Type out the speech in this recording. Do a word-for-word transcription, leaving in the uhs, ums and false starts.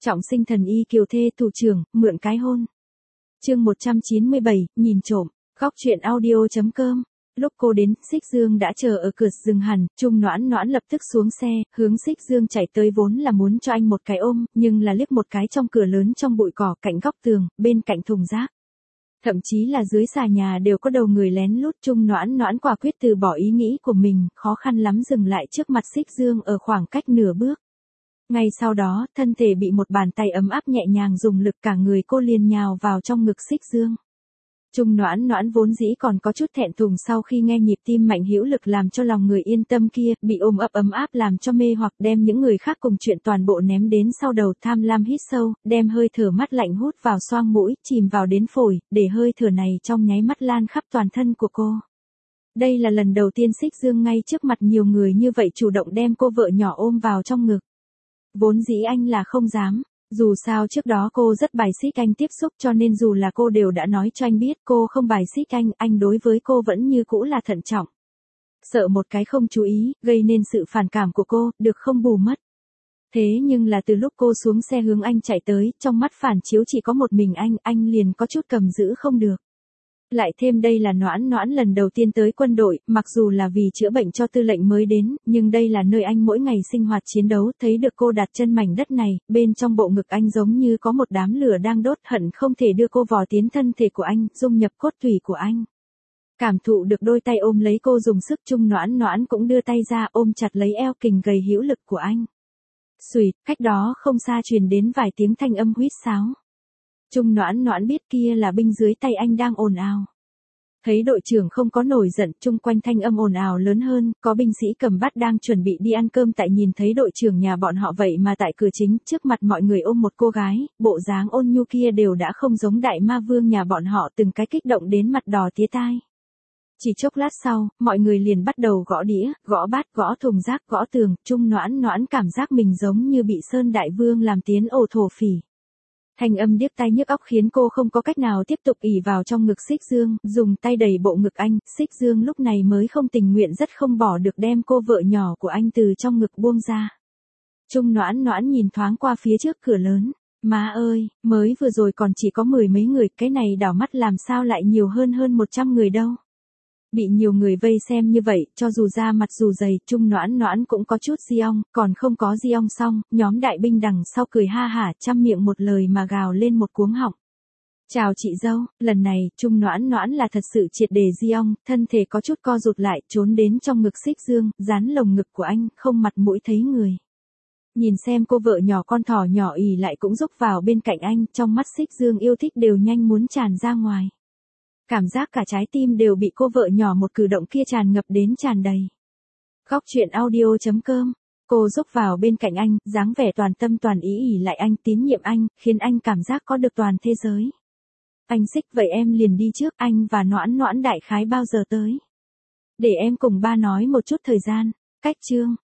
Trọng sinh thần y kiều thê thủ trưởng, mượn cái hôn. Chương một trăm chín mươi bảy, nhìn trộm. Góc truyện audio.com. Lúc cô đến, Xích Dương đã chờ ở cửa dừng hẳn, Trung Noãn Noãn lập tức xuống xe, hướng Xích Dương chạy tới vốn là muốn cho anh một cái ôm, nhưng là liếc một cái trong cửa lớn trong bụi cỏ cạnh góc tường, bên cạnh thùng rác. Thậm chí là dưới xà nhà đều có đầu người lén lút. Trung Noãn Noãn quả quyết từ bỏ ý nghĩ của mình, khó khăn lắm dừng lại trước mặt Xích Dương ở khoảng cách nửa bước. Ngay sau đó, thân thể bị một bàn tay ấm áp nhẹ nhàng dùng lực, cả người cô liền nhào vào trong ngực Xích Dương. Trung Noãn Noãn vốn dĩ còn có chút thẹn thùng sau khi nghe nhịp tim mạnh hữu lực làm cho lòng người yên tâm kia, bị ôm ấp ấm áp làm cho mê hoặc, đem những người khác cùng chuyện toàn bộ ném đến sau đầu, tham lam hít sâu, đem hơi thở mát lạnh hút vào xoang mũi, chìm vào đến phổi, để hơi thở này trong nháy mắt lan khắp toàn thân của cô. Đây là lần đầu tiên Xích Dương ngay trước mặt nhiều người như vậy chủ động đem cô vợ nhỏ ôm vào trong ngực. Vốn dĩ anh là không dám. Dù sao trước đó cô rất bài xích anh tiếp xúc, cho nên dù là cô đều đã nói cho anh biết cô không bài xích anh, anh đối với cô vẫn như cũ là thận trọng. Sợ một cái không chú ý, gây nên sự phản cảm của cô, được không bù mất. Thế nhưng là từ lúc cô xuống xe hướng anh chạy tới, trong mắt phản chiếu chỉ có một mình anh, anh liền có chút cầm giữ không được. Lại thêm đây là Noãn Noãn lần đầu tiên tới quân đội, mặc dù là vì chữa bệnh cho tư lệnh mới đến, nhưng đây là nơi anh mỗi ngày sinh hoạt chiến đấu, thấy được cô đặt chân mảnh đất này, bên trong bộ ngực anh giống như có một đám lửa đang đốt, hận không thể đưa cô vò tiến thân thể của anh, dung nhập cốt tủy của anh. Cảm thụ được đôi tay ôm lấy cô dùng sức, Trung Noãn Noãn cũng đưa tay ra ôm chặt lấy eo kình gầy hữu lực của anh. Xuỵt, cách đó không xa truyền đến vài tiếng thanh âm huýt sáo. Trung Noãn Noãn biết kia là binh dưới tay anh đang ồn ào. Thấy đội trưởng không có nổi giận, chung quanh thanh âm ồn ào lớn hơn, có binh sĩ cầm bát đang chuẩn bị đi ăn cơm, tại nhìn thấy đội trưởng nhà bọn họ vậy mà tại cửa chính, trước mặt mọi người ôm một cô gái, bộ dáng ôn nhu kia đều đã không giống đại ma vương nhà bọn họ, từng cái kích động đến mặt đỏ tía tai. Chỉ chốc lát sau, mọi người liền bắt đầu gõ đĩa, gõ bát, gõ thùng rác, gõ tường, Trung Noãn Noãn cảm giác mình giống như bị Sơn Đại Vương làm tiến ổ thổ phỉ. Thanh âm điếc tai nhức óc khiến cô không có cách nào tiếp tục ỷ vào trong ngực Xích Dương, dùng tay đẩy bộ ngực anh, Xích Dương lúc này mới không tình nguyện rất không bỏ được đem cô vợ nhỏ của anh từ trong ngực buông ra. Trung Noãn Noãn nhìn thoáng qua phía trước cửa lớn, má ơi, mới vừa rồi còn chỉ có mười mấy người, cái này đảo mắt làm sao lại nhiều hơn hơn một trăm người đâu. Bị nhiều người vây xem như vậy, cho dù da mặt dù dày, Trung Noãn Noãn cũng có chút di ong, còn không có di ong xong, nhóm đại binh đằng sau cười ha hả, trăm miệng một lời mà gào lên một cuống họng. Chào chị dâu, lần này, Trung Noãn Noãn là thật sự triệt để di ong, thân thể có chút co rụt lại, trốn đến trong ngực Xích Dương, dán lồng ngực của anh, không mặt mũi thấy người. Nhìn xem cô vợ nhỏ con thỏ nhỏ ỉ lại cũng rúc vào bên cạnh anh, trong mắt Xích Dương yêu thích đều nhanh muốn tràn ra ngoài. Cảm giác cả trái tim đều bị cô vợ nhỏ một cử động kia tràn ngập đến tràn đầy. Góc truyện audio.com. Cô rúc vào bên cạnh anh, dáng vẻ toàn tâm toàn ý ỉ lại anh, tín nhiệm anh, khiến anh cảm giác có được toàn thế giới. Anh Xích, vậy em liền đi trước, anh và Noãn Noãn đại khái bao giờ tới? Để em cùng ba nói một chút thời gian. Cách chương.